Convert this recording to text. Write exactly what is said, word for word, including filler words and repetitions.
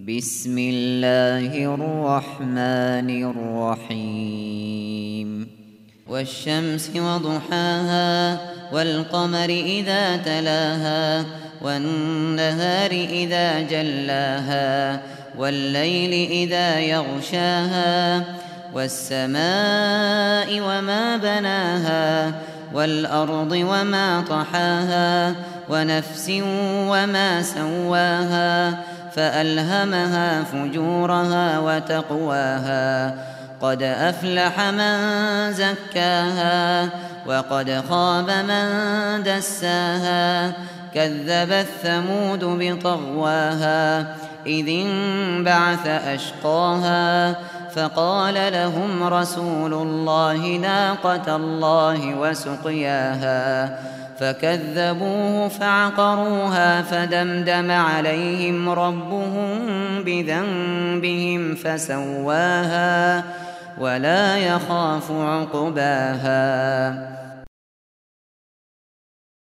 بسم الله الرحمن الرحيم والشمس وضحاها والقمر إذا تلاها والنهار إذا جلاها والليل إذا يغشاها والسماء وما بناها والأرض وما طحاها ونفس وما سواها فألهمها فجورها وتقواها قد أفلح من زكاها وقد خاب من دساها كذبت ثمود بطغواها إذ انبعث أشقاها فقال لهم رسول الله ناقة الله وسقياها فكذبوه فعقروها فدمدم عليهم ربهم بذنبهم فسواها ولا يخاف عقباها.